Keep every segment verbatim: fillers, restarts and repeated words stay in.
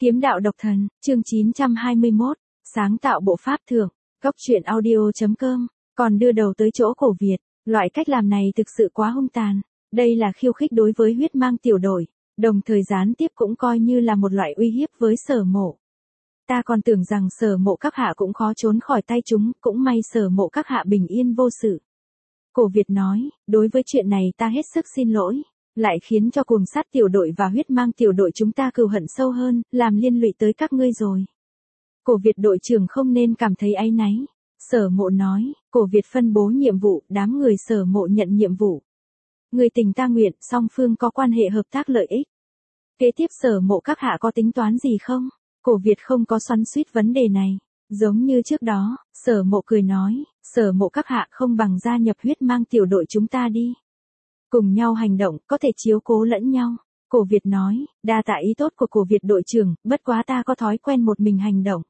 Kiếm đạo độc thần, chương chín trăm hai mươi mốt, sáng tạo bộ pháp thưởng, góc truyện audio chấm com, còn đưa đầu tới chỗ cổ Việt, loại cách làm này thực sự quá hung tàn, đây là khiêu khích đối với huyết mang tiểu đội, đồng thời gián tiếp cũng coi như là một loại uy hiếp với Sở Mộ. Ta còn tưởng rằng Sở Mộ các hạ cũng khó trốn khỏi tay chúng, cũng may Sở Mộ các hạ bình yên vô sự. Cổ Việt nói, đối với chuyện này ta hết sức xin lỗi, lại khiến cho cuồng sát tiểu đội và huyết mang tiểu đội chúng ta cừu hận sâu hơn, làm liên lụy tới các ngươi rồi. Cổ Việt đội trưởng không nên cảm thấy áy náy. Sở Mộ nói, Cổ Việt phân bố nhiệm vụ, đám người Sở Mộ nhận nhiệm vụ. Người tình ta nguyện, song phương có quan hệ hợp tác lợi ích. Kế tiếp Sở Mộ các hạ có tính toán gì không? Cổ Việt không có xoắn xuýt vấn đề này. Giống như trước đó, Sở Mộ cười nói, Sở Mộ các hạ không bằng gia nhập huyết mang tiểu đội chúng ta đi. Cùng nhau hành động, có thể chiếu cố lẫn nhau. Cổ Việt nói, đa tạ ý tốt của Cổ Việt đội trưởng, bất quá ta có thói quen một mình hành động.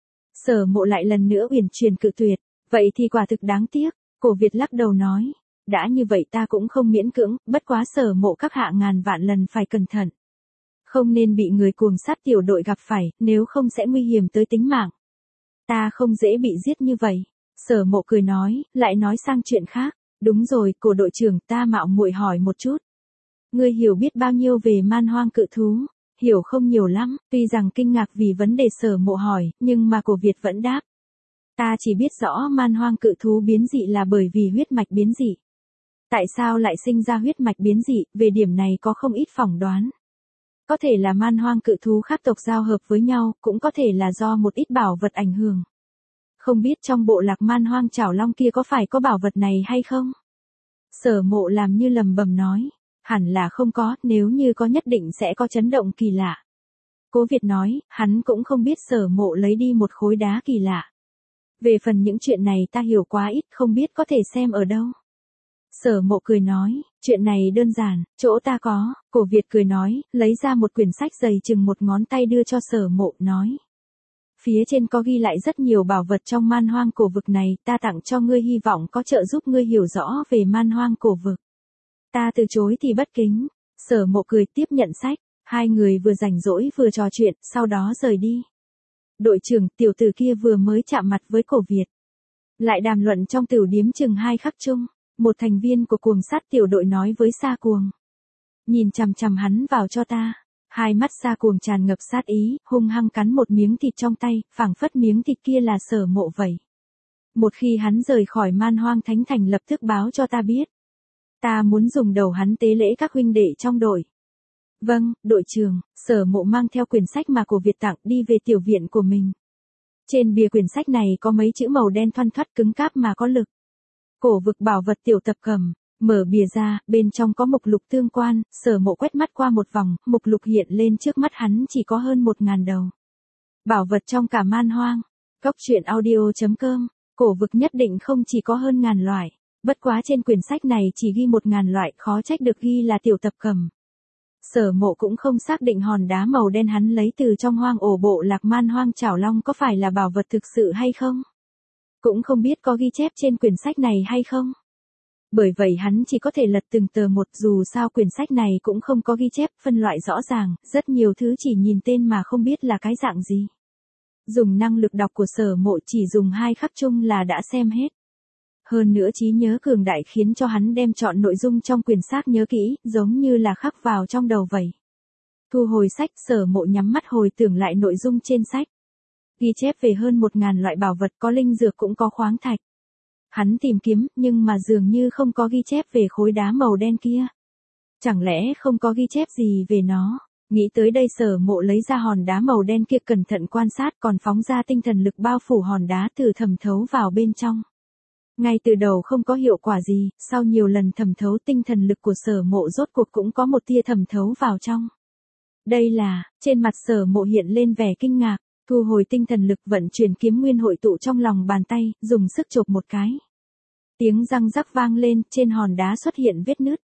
Sở Mộ lại lần nữa uyển chuyển cự tuyệt, vậy thì quả thực đáng tiếc. Cổ Việt lắc đầu nói, đã như vậy ta cũng không miễn cưỡng, bất quá Sở Mộ các hạ ngàn vạn lần phải cẩn thận. Không nên bị người cuồng sát tiểu đội gặp phải, nếu không sẽ nguy hiểm tới tính mạng. Ta không dễ bị giết như vậy. Sở Mộ cười nói, lại nói sang chuyện khác. Đúng rồi, Cổ đội trưởng, ta mạo muội hỏi một chút. Ngươi hiểu biết bao nhiêu về man hoang cự thú? Hiểu không nhiều lắm, tuy rằng kinh ngạc vì vấn đề Sở Mộ hỏi, nhưng mà Cổ Việt vẫn đáp. Ta chỉ biết rõ man hoang cự thú biến dị là bởi vì huyết mạch biến dị. Tại sao lại sinh ra huyết mạch biến dị, về điểm này có không ít phỏng đoán. Có thể là man hoang cự thú khác tộc giao hợp với nhau, cũng có thể là do một ít bảo vật ảnh hưởng. Không biết trong bộ lạc man hoang chảo long kia có phải có bảo vật này hay không? Sở Mộ làm như lầm bầm nói, hẳn là không có, nếu như có nhất định sẽ có chấn động kỳ lạ. Cố Việt nói, hắn cũng không biết Sở Mộ lấy đi một khối đá kỳ lạ. Về phần những chuyện này ta hiểu quá ít, không biết có thể xem ở đâu. Sở Mộ cười nói, chuyện này đơn giản, chỗ ta có. Cổ Việt cười nói, lấy ra một quyển sách dày chừng một ngón tay đưa cho Sở Mộ, nói. Phía trên có ghi lại rất nhiều bảo vật trong man hoang cổ vực này, ta tặng cho ngươi hy vọng có trợ giúp ngươi hiểu rõ về man hoang cổ vực. Ta từ chối thì bất kính. Sở Mộ cười tiếp nhận sách, hai người vừa rảnh rỗi vừa trò chuyện, sau đó rời đi. Đội trưởng, tiểu tử kia vừa mới chạm mặt với Cổ Việt. Lại đàm luận trong tửu điếm chừng hai khắc chung, một thành viên của cuồng sát tiểu đội nói với Sa Cuồng. Nhìn chằm chằm hắn vào cho ta. Hai mắt Sa Cuồng tràn ngập sát ý, hung hăng cắn một miếng thịt trong tay, phảng phất miếng thịt kia là Sở Mộ vậy. Một khi hắn rời khỏi man hoang thánh thành lập tức báo cho ta biết. Ta muốn dùng đầu hắn tế lễ các huynh đệ trong đội. Vâng, đội trưởng. Sở Mộ mang theo quyển sách mà Cổ Việt tặng đi về tiểu viện của mình. Trên bìa quyển sách này có mấy chữ màu đen thoăn thoắt cứng cáp mà có lực. Cổ vực bảo vật tiểu tập cầm. Mở bìa ra, bên trong có mục lục tương quan, Sở Mộ quét mắt qua một vòng, mục lục hiện lên trước mắt hắn chỉ có hơn một ngàn đầu. Bảo vật trong cả man hoang. Góc truyện audio chấm com, cổ vực nhất định không chỉ có hơn ngàn loại. Bất quá trên quyển sách này chỉ ghi một ngàn loại, khó trách được ghi là tiểu tập cầm. Sở Mộ cũng không xác định hòn đá màu đen hắn lấy từ trong hoang ổ bộ lạc man hoang chảo long có phải là bảo vật thực sự hay không. Cũng không biết có ghi chép trên quyển sách này hay không. Bởi vậy hắn chỉ có thể lật từng tờ một, dù sao quyển sách này cũng không có ghi chép, phân loại rõ ràng, rất nhiều thứ chỉ nhìn tên mà không biết là cái dạng gì. Dùng năng lực đọc của Sở Mộ chỉ dùng hai khắc chung là đã xem hết. Hơn nữa trí nhớ cường đại khiến cho hắn đem chọn nội dung trong quyển sách nhớ kỹ, giống như là khắc vào trong đầu vậy. Thu hồi sách, Sở Mộ nhắm mắt hồi tưởng lại nội dung trên sách. Ghi chép về hơn một ngàn loại bảo vật, có linh dược cũng có khoáng thạch. Hắn tìm kiếm, nhưng mà dường như không có ghi chép về khối đá màu đen kia. Chẳng lẽ không có ghi chép gì về nó? Nghĩ tới đây Sở Mộ lấy ra hòn đá màu đen kia cẩn thận quan sát, còn phóng ra tinh thần lực bao phủ hòn đá từ thẩm thấu vào bên trong. Ngay từ đầu không có hiệu quả gì, sau nhiều lần thẩm thấu tinh thần lực của Sở Mộ rốt cuộc cũng có một tia thẩm thấu vào trong. Đây là, trên mặt Sở Mộ hiện lên vẻ kinh ngạc. Thu hồi tinh thần lực, vận chuyển kiếm nguyên hội tụ trong lòng bàn tay, dùng sức chộp một cái. Tiếng răng rắc vang lên, trên hòn đá xuất hiện vết nứt.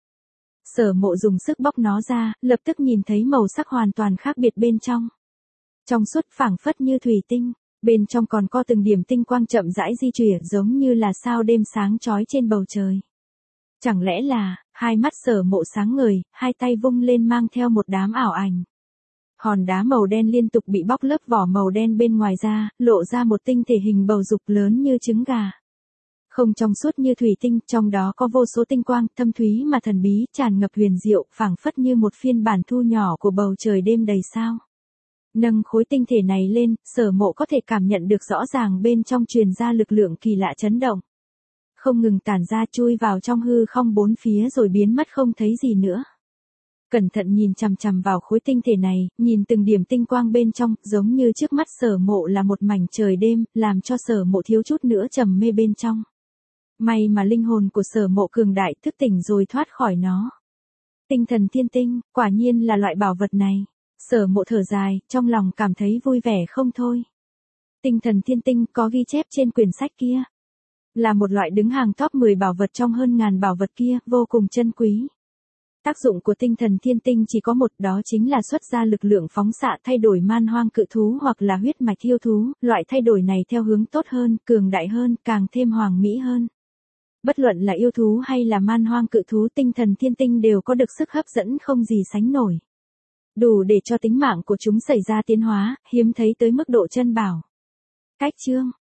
Sở Mộ dùng sức bóc nó ra, lập tức nhìn thấy màu sắc hoàn toàn khác biệt bên trong. Trong suốt phảng phất như thủy tinh, bên trong còn có từng điểm tinh quang chậm rãi di chuyển giống như là sao đêm sáng chói trên bầu trời. Chẳng lẽ là, hai mắt Sở Mộ sáng ngời, hai tay vung lên mang theo một đám ảo ảnh. Hòn đá màu đen liên tục bị bóc lớp vỏ màu đen bên ngoài ra, lộ ra một tinh thể hình bầu dục lớn như trứng gà. Không trong suốt như thủy tinh, trong đó có vô số tinh quang, thâm thúy mà thần bí, tràn ngập huyền diệu, phảng phất như một phiên bản thu nhỏ của bầu trời đêm đầy sao. Nâng khối tinh thể này lên, Sở Mộ có thể cảm nhận được rõ ràng bên trong truyền ra lực lượng kỳ lạ chấn động. Không ngừng tản ra chui vào trong hư không bốn phía rồi biến mất không thấy gì nữa. Cẩn thận nhìn chằm chằm vào khối tinh thể này, nhìn từng điểm tinh quang bên trong, giống như trước mắt Sở Mộ là một mảnh trời đêm, làm cho Sở Mộ thiếu chút nữa trầm mê bên trong. May mà linh hồn của Sở Mộ cường đại thức tỉnh rồi thoát khỏi nó. Tinh thần thiên tinh, quả nhiên là loại bảo vật này. Sở Mộ thở dài, trong lòng cảm thấy vui vẻ không thôi. Tinh thần thiên tinh có ghi chép trên quyển sách kia. Là một loại đứng hàng top mười bảo vật trong hơn ngàn bảo vật kia, vô cùng chân quý. Tác dụng của tinh thần thiên tinh chỉ có một, đó chính là xuất ra lực lượng phóng xạ thay đổi man hoang cự thú hoặc là huyết mạch yêu thú, loại thay đổi này theo hướng tốt hơn, cường đại hơn, càng thêm hoàng mỹ hơn. Bất luận là yêu thú hay là man hoang cự thú, tinh thần thiên tinh đều có được sức hấp dẫn không gì sánh nổi. Đủ để cho tính mạng của chúng xảy ra tiến hóa, hiếm thấy tới mức độ chân bảo. Cách chương